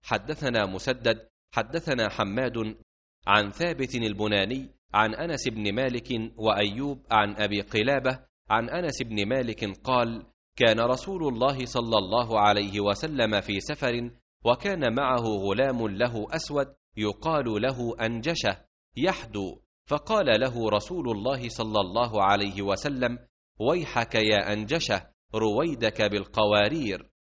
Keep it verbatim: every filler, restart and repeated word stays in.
حدثنا مسدد حدثنا حماد عن ثابت البناني عن أنس بن مالك وأيوب عن أبي قلابة عن أنس بن مالك قال: كان رسول الله صلى الله عليه وسلم في سفر، وكان معه غلام له أسود يقال له أنجشة يحدو، فقال له رسول الله صلى الله عليه وسلم: ويحك يا أنجشة، رويدك بالقوارير.